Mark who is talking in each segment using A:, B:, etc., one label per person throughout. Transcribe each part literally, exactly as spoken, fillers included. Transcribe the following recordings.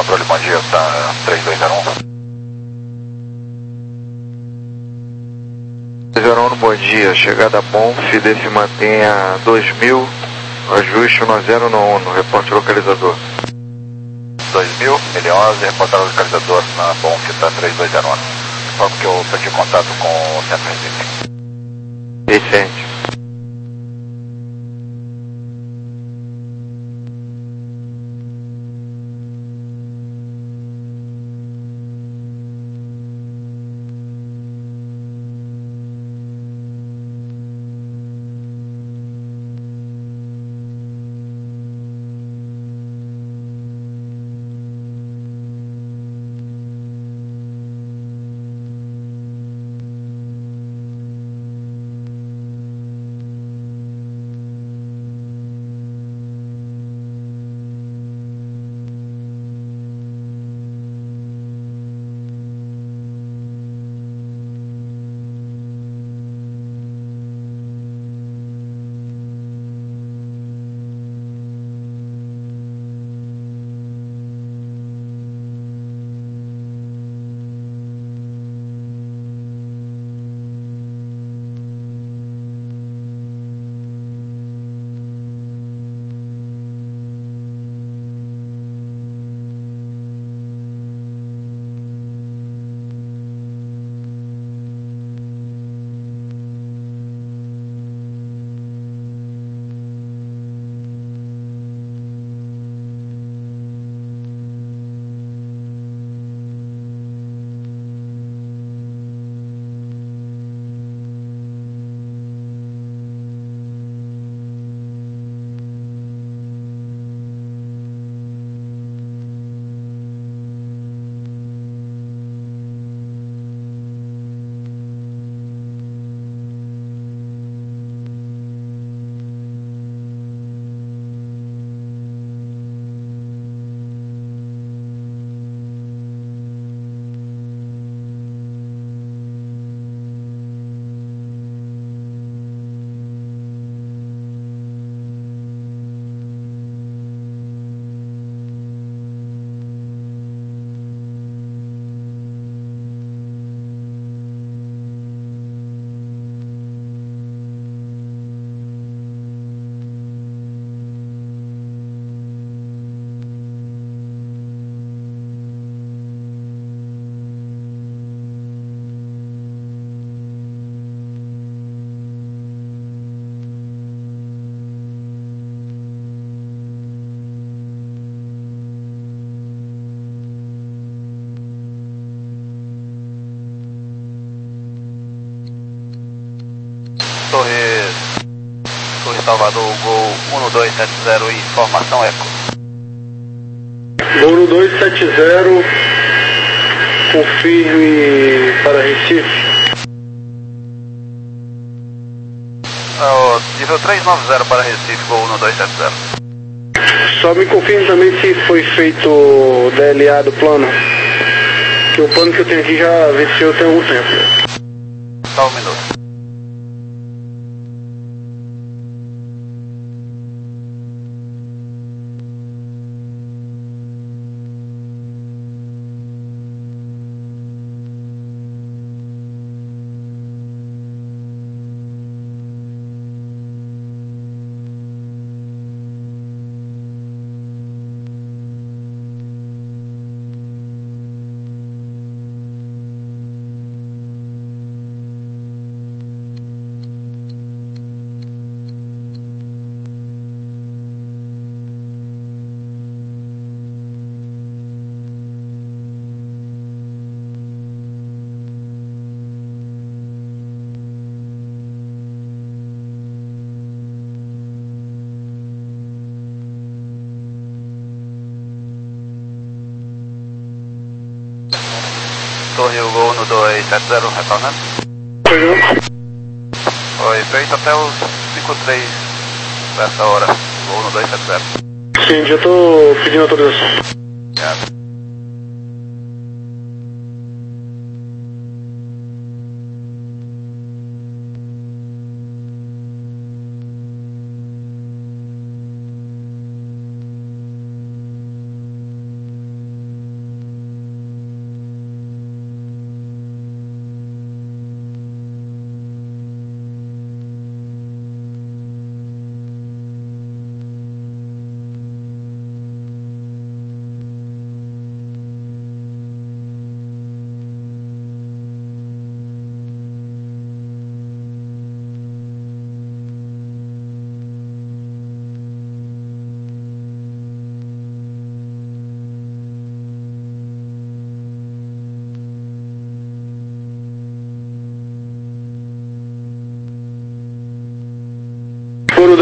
A: controle, bom dia, tá três dois zero um.
B: zero um, bom dia, chegada bom, Fidef mantenha dois mil, ajuste um zero no um, reporte localizador.
A: dois mil, ele onze, reportar o localizador na bom, tá três dois zero um. Informo que eu perdi contato com o centro Recife.
B: Vicente.
A: Torre, Torre Salvador, Gol um dois sete zero e formação Eco.
C: Gol um dois sete zero, confirme para Recife.
A: Oh, nível três nove zero para Recife, Gol um dois sete zero.
C: Só me confirme também se foi feito o D L A do plano, que o plano que eu tenho aqui já venceu tem algum tempo.
A: Só um minuto. Torre Gol um dois sete zero, retornando. Foi feito até os cinco três dessa hora. Gol um dois sete zero.
C: Sim, já estou pedindo autorização.
A: Yeah.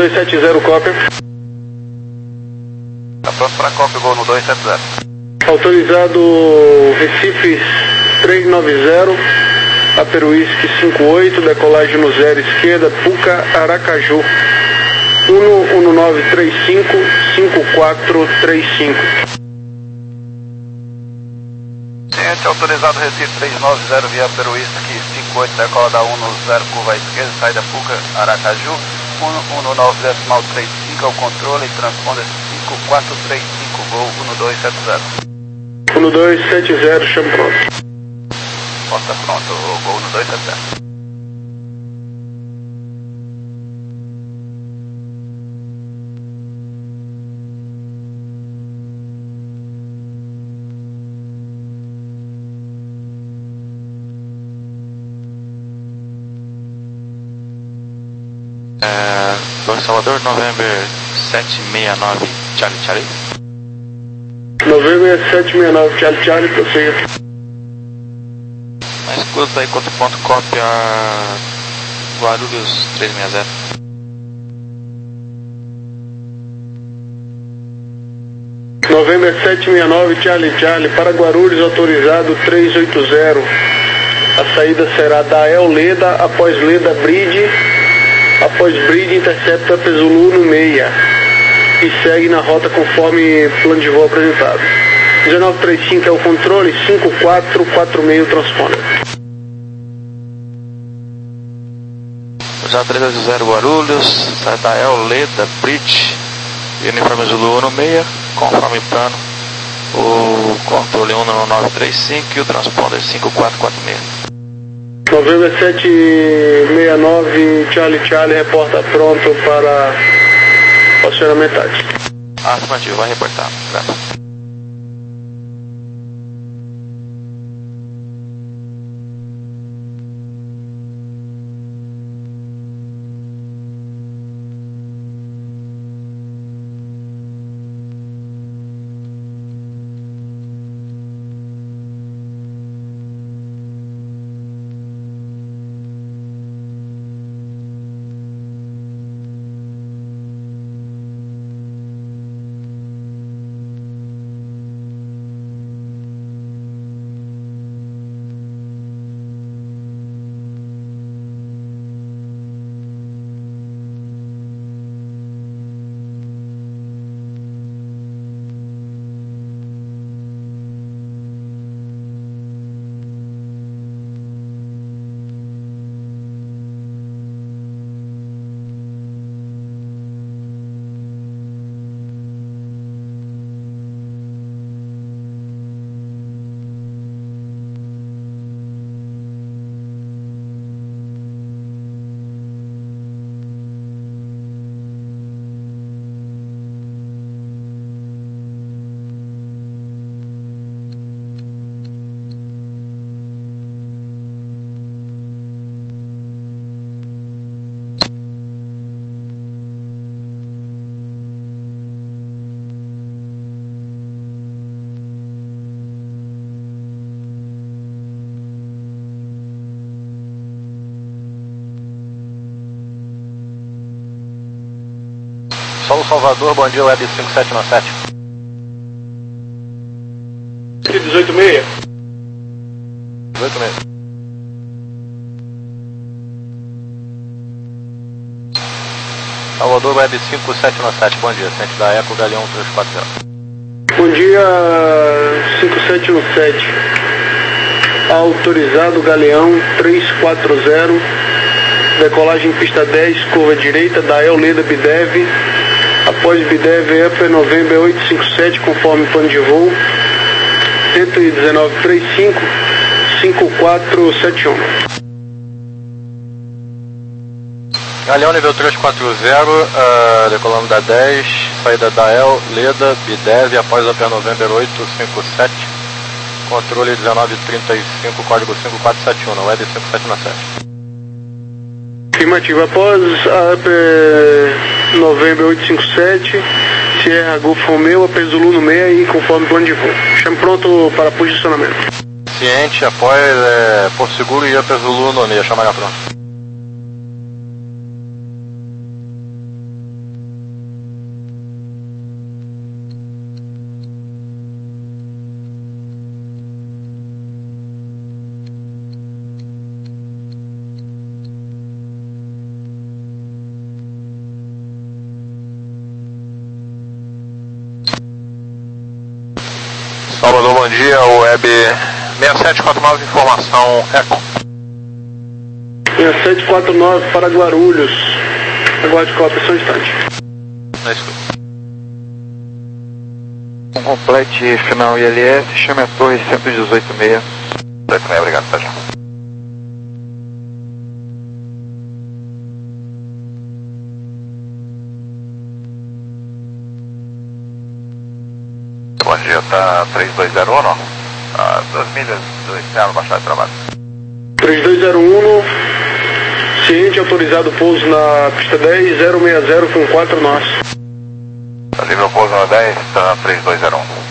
C: dois sete zero, cópia.
A: Tá pronto para cópia, gol no dois sete zero.
C: Autorizado Recife três nove zero, Aperuísque cinco oito, decolagem no zero esquerda, Puca, Aracaju. um um nove três cinco, cinco quatro três cinco.
A: Ciente, autorizado Recife três nove zero via Aperuísque cinco oito, decola da um no zero, curva à esquerda, saída Puca, Aracaju. um um nove decimal três cinco é o controle, transponder cinco quatro três cinco, gol um dois sete zero.
C: um dois sete zero, chama pronto.
A: Posta pronto, gol no dois sete zero.
D: É, Torre Salvador, November sete seis nove, Charlie Charlie.
C: November sete seis nove, Charlie Charlie, prossiga.
D: Na escuta aí, quanto ponto cópia Guarulhos três seis zero.
C: November sete seis nove, Charlie Charlie, para Guarulhos, autorizado três oito zero. A saída será da El Leda, após Leda Bridge. Após Bridge, intercepta Pezulu no meia e segue na rota conforme plano de voo apresentado. dezenove trinta e cinco é o controle, cinco quatro quatro seis o transponder.
D: Já três oito zero Guarulhos, sai da El Leda Bridge e uniforme Zulu no meia, conforme plano, o controle um nove três cinco e o transponder cinco quatro quatro seis.
C: November sete seis nove, Charlie Charlie, reporta pronto para acionamento tático.
D: Afirmativo, vai reportar. Graças.
A: Solo Salvador, bom dia, Web cinco sete nove sete.
C: dezoito seis.
A: dezoito seis. Salvador, Web cinco sete nove sete, bom dia, centro da Eco, Galeão três quatro zero.
C: Bom dia, cinco sete nove sete. Autorizado Galeão três quatro zero. Decolagem pista dez, curva direita da El Leda Bidev. Após Bidev, Upper November oito cinco sete, conforme plano de voo. cento e dezenove trinta e cinco, cinco quatro sete um.
A: Galeão nível três quatro zero, uh, decolando da dez, saída da El Leda Bidev, após Upper November oito cinco sete, controle dezenove trinta e cinco, código cinco quatro sete um, na web cinco sete nove sete.
C: Afirmativo, após a Upper November oito cinco sete, Sierra Golf Romeo, Upper Zulu no meia e conforme plano de voo. Chame pronto para posicionamento.
A: Ciente, após é, Porto Seguro e Upper Zulu no meia, chama pronto.
D: bom dia, Web seis sete quatro nove, informação Eco.
C: seis sete quatro nove para Guarulhos. Aguarde cópia, só um instante.
D: Na escuta.
B: Um complete final I L S, chame a torre cento e dezoito seis.
A: dezoito seis, obrigado, tá já. Bom dia, tá três dois zero um, ah, duas milhas do externo, baixar de trabalho.
C: três dois zero um, ciente, autorizado pouso na pista dez, zero seis zero com quatro nós.
A: Tá livre o pouso na dez, tá três dois zero um.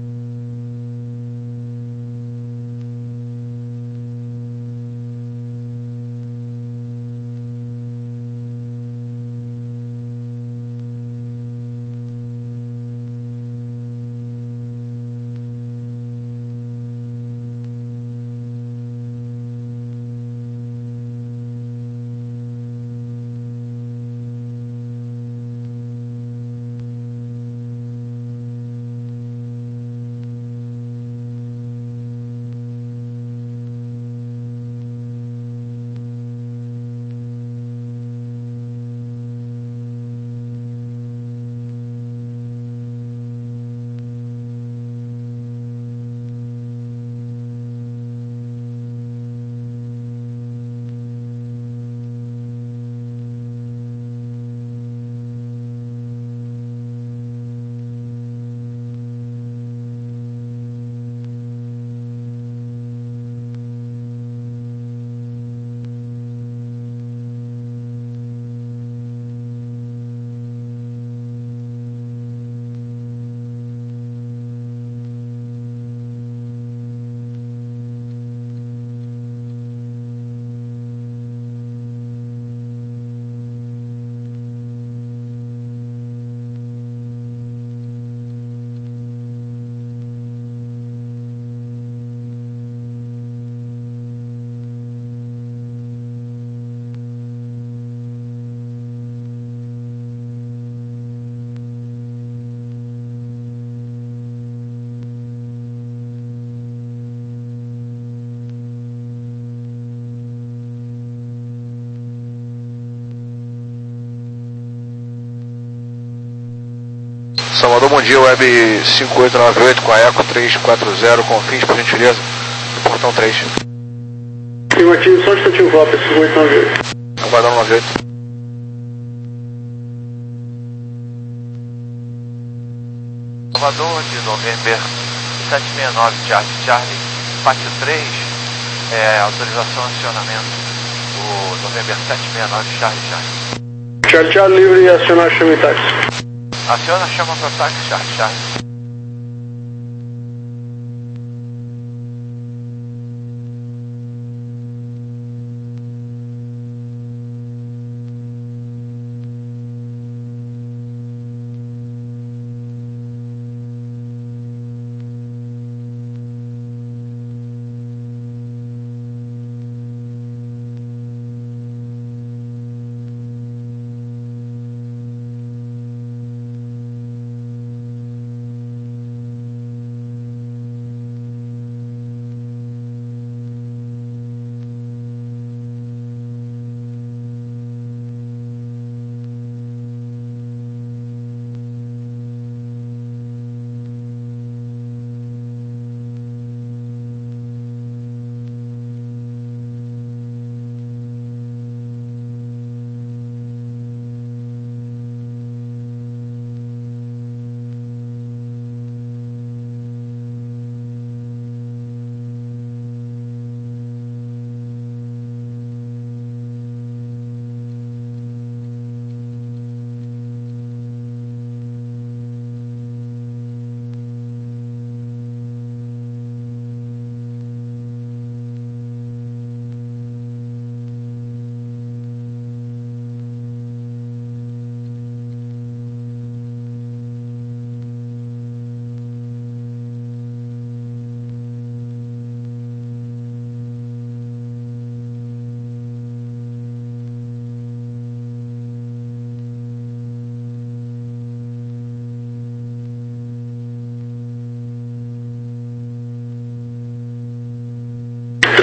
D: Salvador, bom dia, Web cinco oito nove oito com a Eco três quatro zero, com fins, por gentileza, no portão três.
C: Afirmativo, só um instantinho, cópia, cinco oito nove oito.
D: Aguardando nove oito.
A: Salvador de November sete seis nove, Charlie Charlie, pátio três, é, autorização de acionamento, o November sete seis nove, Charlie Charlie.
C: Charlie Charlie, livre e acionar chame táxi.
A: Aciona, chama para táxi, Charlie Charlie.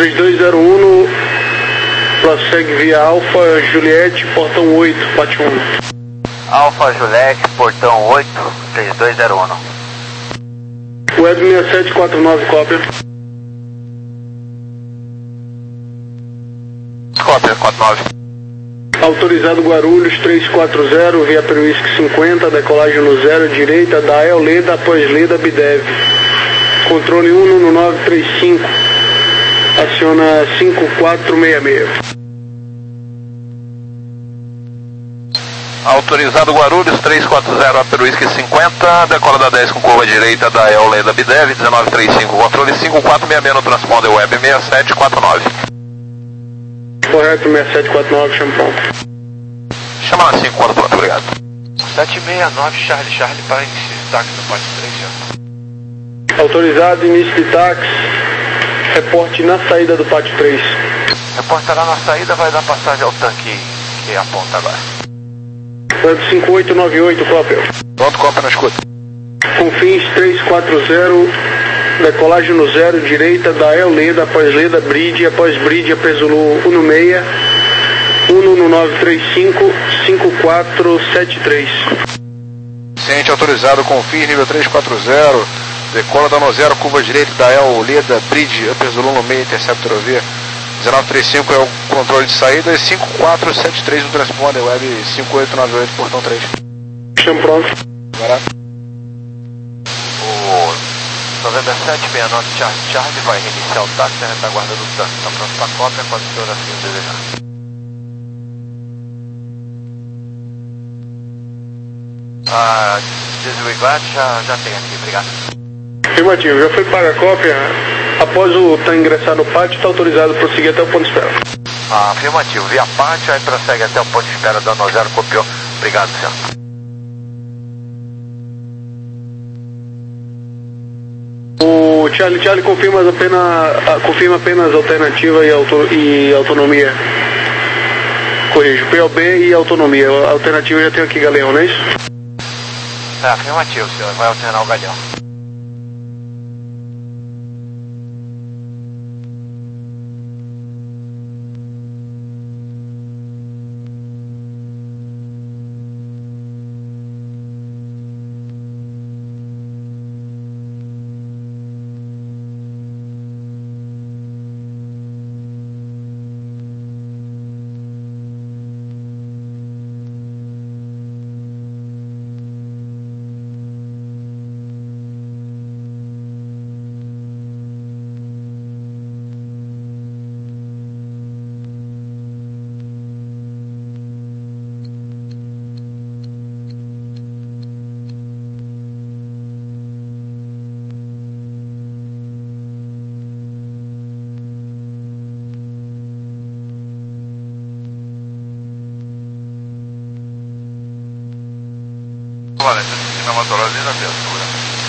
C: três dois zero um, prossegue via Alfa Juliette, portão oito, pátio um.
A: Alfa Juliette, portão oito, três dois zero um.
C: Web seis sete quatro nove, cópia.
A: Cópia, quatro nove.
C: Autorizado Guarulhos três quatro zero, via Peruísque cinquenta, decolagem no zero, direita, da El Leda após Leda Bidev. Controle um no nove três cinco, aciona cinco quatro seis seis.
A: Autorizado Guarulhos três quatro zero, a Peruísque cinquenta, decola da dez com curva direita da El Leda Bidev, dezenove trinta e cinco, controle cinco quatro seis seis no transponder web seis sete quatro nove.
C: Correto, seis sete quatro nove, chama pronto.
A: Chama na cinco quando pronto, obrigado.
D: sete seis nove, Charlie, Charlie, para início de táxi no pátio três, já.
C: Autorizado, início de táxi, reporte na saída do pátio três.
D: Reportará na saída, vai dar passagem ao tanque que aponta agora.
C: Web cinco oito nove oito, cópia.
D: Pronto, cópia, não escuta.
C: Confins três quatro zero, decolagem no zero, direita da El Leda após Leda Bridge, após Bridge após Zulu um seis, um no nove três cinco, cinco quatro sete três.
E: Ciente autorizado, Confins nível três quatro zero, decola da no zero, curva direita da El Leda Bridge, upper Zulu no meio, interceptor O V, dezenove trinta e cinco é o controle de saída, e cinco quatro sete três no transponder web cinco oito nove oito, portão três.
C: Chama pronto.
E: Barato.
D: O November sete seis nove, Charlie, Charlie, vai reiniciar o táxi na retaguarda do tanque. Está pronto para cópia, quando o senhor assim desejar. Ah, desligado, já, já tem aqui, obrigado.
C: Afirmativo, já foi paga a cópia. Após o TAM ingressar no pátio, está autorizado a prosseguir até o ponto de espera.
D: Ah, afirmativo, via pátio, aí prossegue até o ponto de espera da Nozero, copiou. Obrigado, senhor.
C: O Charlie Charlie confirma apenas, confirma apenas alternativa e, auto, e autonomia. Corrijo, P O B e autonomia. A alternativa eu já tenho aqui, Galeão, não é isso?
D: É, afirmativo, senhor, vai alternar o Galeão.
A: Valente, cinematologia da viatura.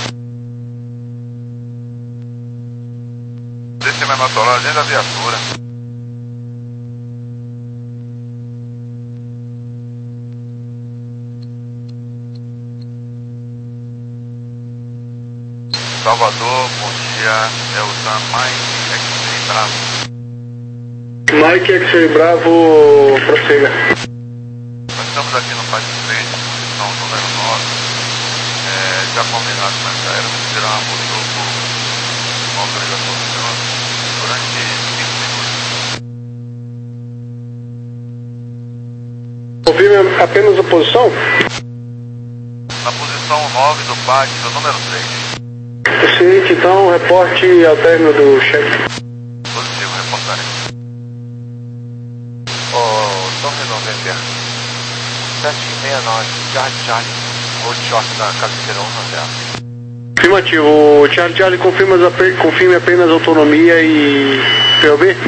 A: Cinematologia da viatura. Salvador, bom dia, é o Sam Mike X-Ray Bravo.
C: Mike X-Ray Bravo, prossiga.
A: Nós estamos aqui no pátio três, posição número nove, é, já combinado com essa aérea, vamos tirar uma motor por uma autorização do senhor durante cinco minutos.
C: Confirme apenas a posição?
A: Na posição nove do pátio número três.
C: Excelente, então, reporte ao término do cheque.
A: Positivo, reportarei.
D: Ô, Tommy November, sete seis nove, Charlie, Charlie, Road Short da cabeceira um no zero.
C: Afirmativo, Charlie Charlie, confirma, confirme apenas autonomia e P O B?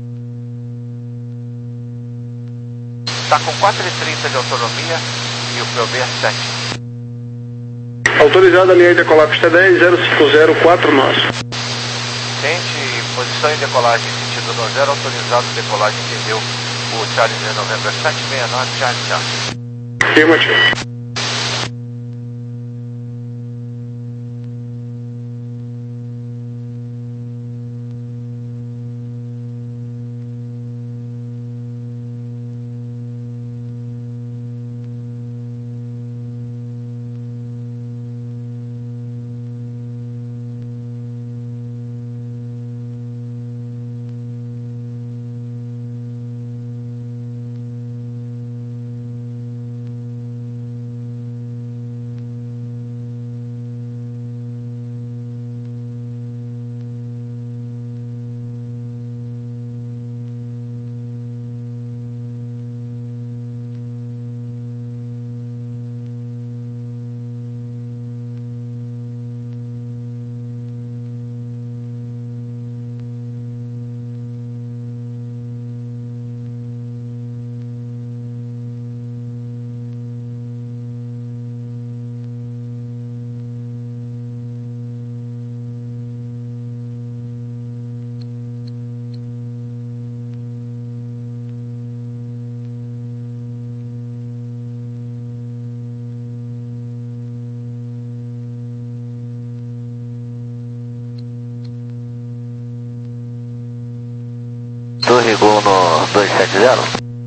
D: Está com quatro e trinta de autonomia e o P O B é sete.
C: Autorizado a linha de decolar pista dez, zero cinco zero quatro nós.
D: Tente posição e decolagem sentido no zero, autorizado decolagem, entendeu? O Charlie de November sete seis nove, Charlie, Charlie.
C: Afirmativo.
B: Salvador, rigor no dois sete zero.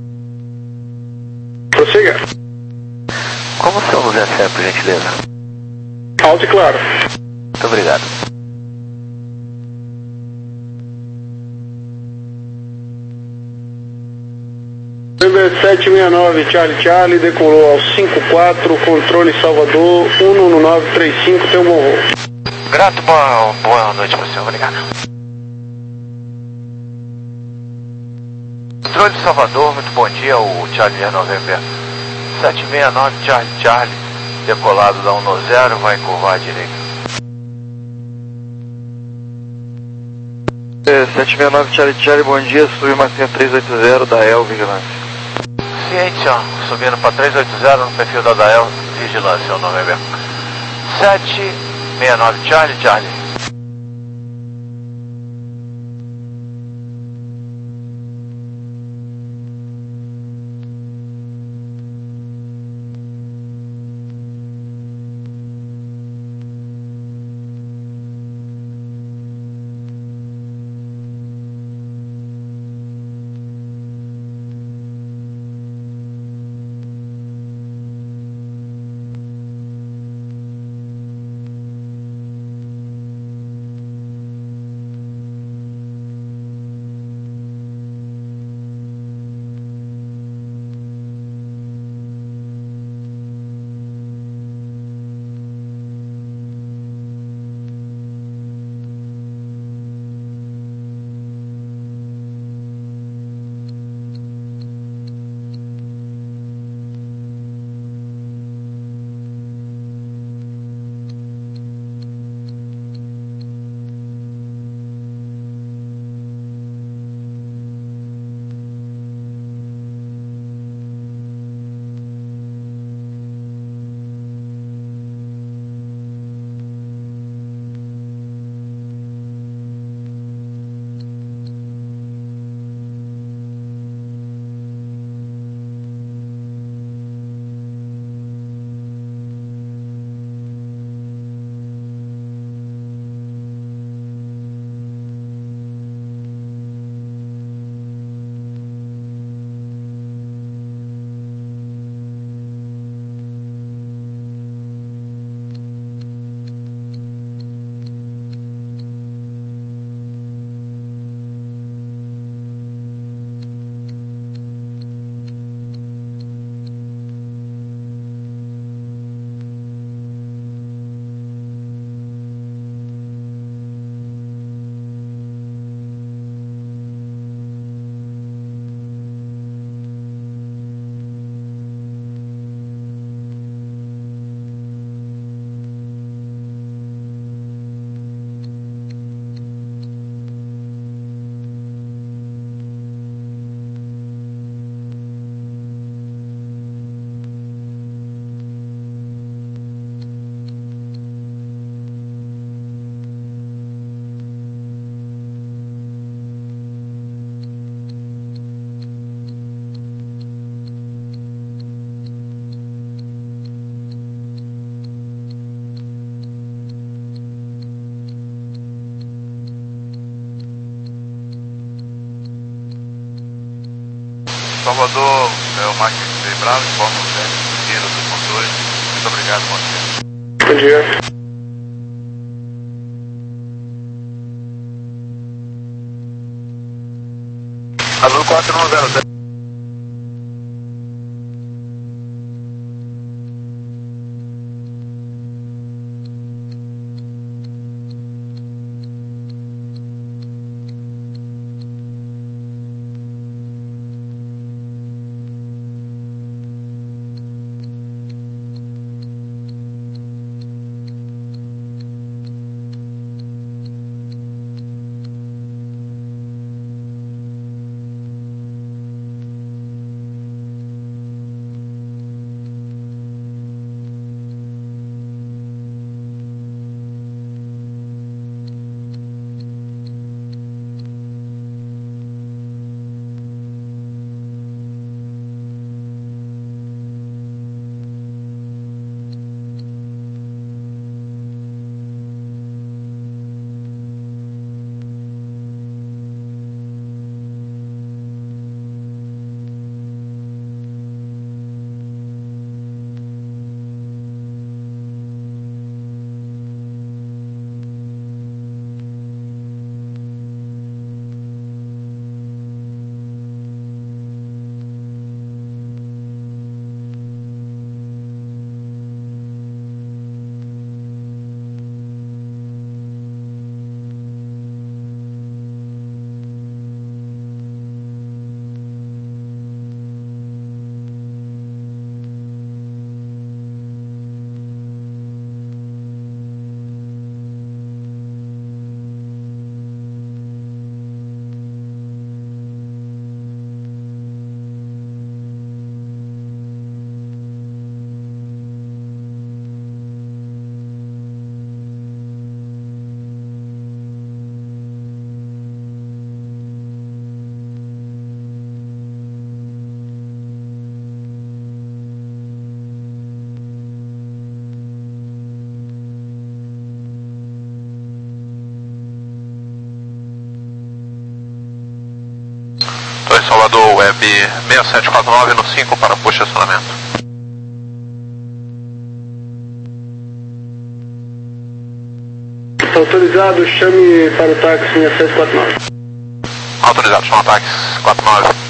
C: Prossiga.
B: Como o seu nos recebe, por gentileza?
C: Alto e claro.
B: Muito obrigado.
C: November sete seis nove, Charlie Charlie, decolou ao cinco quatro, controle Salvador, um um nove três cinco, tem um bom voo.
A: Grato, boa, boa noite para o senhor, obrigado. Controle de Salvador, muito bom dia, o Charlie November sete seis nove, Charlie Charlie, decolado da um zero, vai curvar à direita.
B: É, sete seis nove, Charlie Charlie, bom dia, Subimacinha três oito zero, da El Vigilância.
A: Ciente, ó, subindo para três oito zero no perfil da Dael, vigilância, o November sete seis nove, Charlie Charlie.
E: Salvador, é o Mike Bravo, informa o centro do controle. Muito obrigado, bom dia.
C: Bom dia.
E: Azul quatro um zero zero.
F: Salvador Web seis sete quatro nove no cinco para posto de estacionamento.
C: Autorizado, chame para o táxi seis sete quatro nove.
F: Autorizado, chama táxi quatro nove.